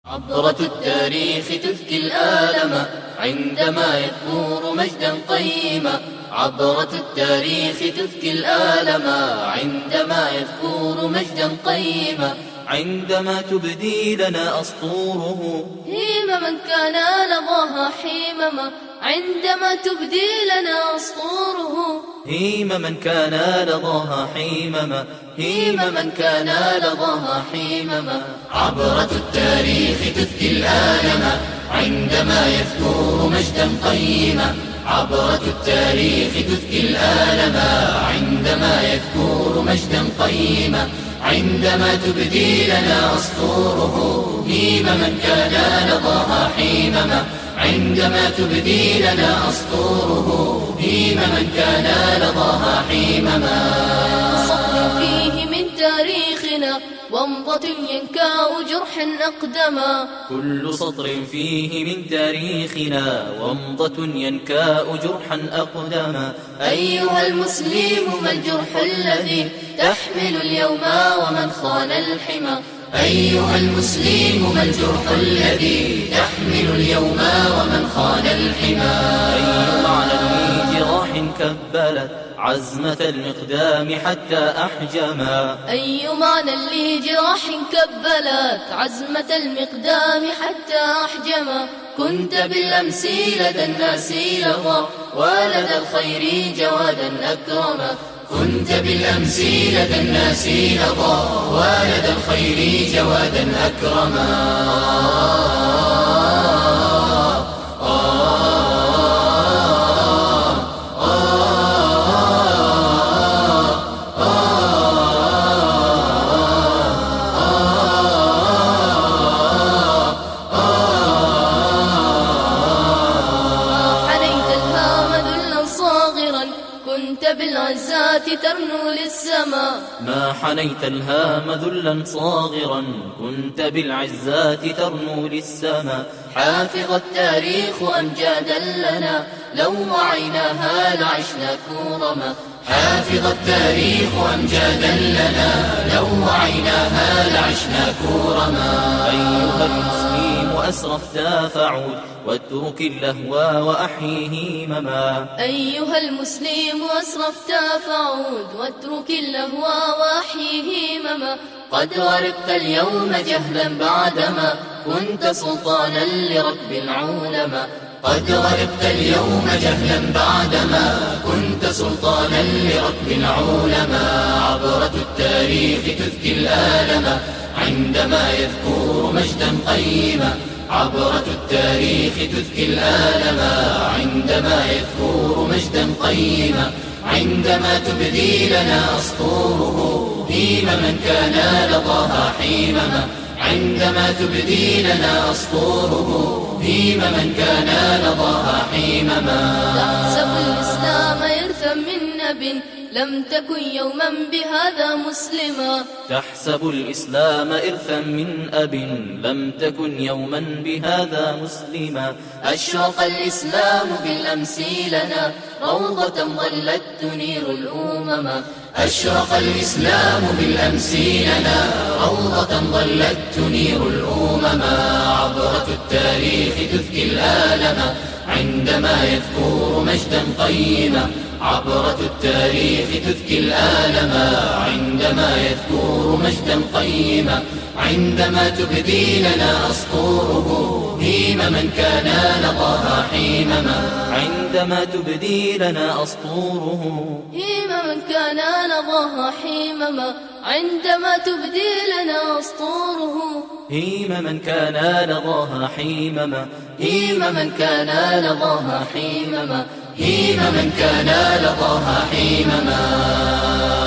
عبرة التاريخ تذكي الآلم عندما يذكر مجدا قيما. عبرة التاريخ تذكي الآلم عندما يذكر مجدا قيما. عندما تبدي لنا أسطوره هيم من كان لظاها حيمما. عندما تبدي لنا أسطوره هيم من كان لظاها حيمما. هيم من كان لظاها حيمما. عبرة التاريخ تذكي الآلم عندما يذكر مجدا قيما. عبرة التاريخ تذكي الآلم عندما يذكر مجدا قيما. عندما تبدي لنا أسطوره هيم من كان لظاها حيمما. عندما تبدي لنا أسطوره هيم من كان لظاها حيمما. سطر فيه من تاريخنا ومضة ينكاء جرحا أقدما. كل سطر فيه من تاريخنا ومضة ينكاء جرحا أقدما. أيها المسلم ما الجرح الذي تحمل اليوم ومن خان الحمى. أيها المسلم ما الجرح الذي تحمل اليوم ومن خان الحمى. أي معنى لجراح كبلت عزمة المقدام حتى أحجما. أي معنى لجراح كبلت عزمة المقدام حتى أحجما. كنت بالأمس لدى الناس لظى ولدى الخير جوادا أكرما. كنت بالأمس لدى الناس لظى ولدى الخير جوادا أكرما. كنت بالعزات ترنو للسماء. ما حنيت الهام ذلا صاغرا كنت بالعزات ترنو للسماء. حافظ التاريخ أمجادا لنا لو وعيناها لعشنا كورما. حافظ التاريخ أمجادا لنا لو وعيناها لعشنا كورما. أيها المسلم أسرفت فعود واترك اللهو وأحيه همما. أيها المسلم أسرفت فعود واترك اللهو وأحيه همما. قد غرقت اليوم جهلا بعدما كنت سلطانا لركب العولما. قد غرقت اليوم جهلا بعدما كنت سلطانا لركب العولما. عبرة التاريخ تذكي الآلم عندما يذكر مجدا قيما. عبرة التاريخ تذكي الآلم عندما يذكر مجدا قيما. عندما تبدي لنا أسطوره هيم من كان لظاها حيمما. عندما تبدي لنا أسطوره هيم من كان لظاها حيمما. تحسب الإسلام إرثا من نب لم تكن يوما بهذا مسلما. تحسب الإسلام إرثا من أب لم تكن يوما بهذا مسلما. أشرق الإسلام بالأمس لنا روضة ظلت تنير الأمما. أشرق الإسلام بالأمس لنا روضة ظلت تنير الأمما. عبرة التاريخ تذكي الآلم عندما يذكر مجدا قيما. عبرة التاريخ تذكي الآلم عندما يذكر مجدا قيما. عندما تبدي لنا أسطوره هيم من كان لظاها حيمما. عندما تبدي لنا أسطوره هيم من كان لظاها حيمما. عندما تبدي لنا أسطوره هيم من كان لظاها حيمما. هيم من كان لظاها حيمما. هيم من كان لظاها حيمما.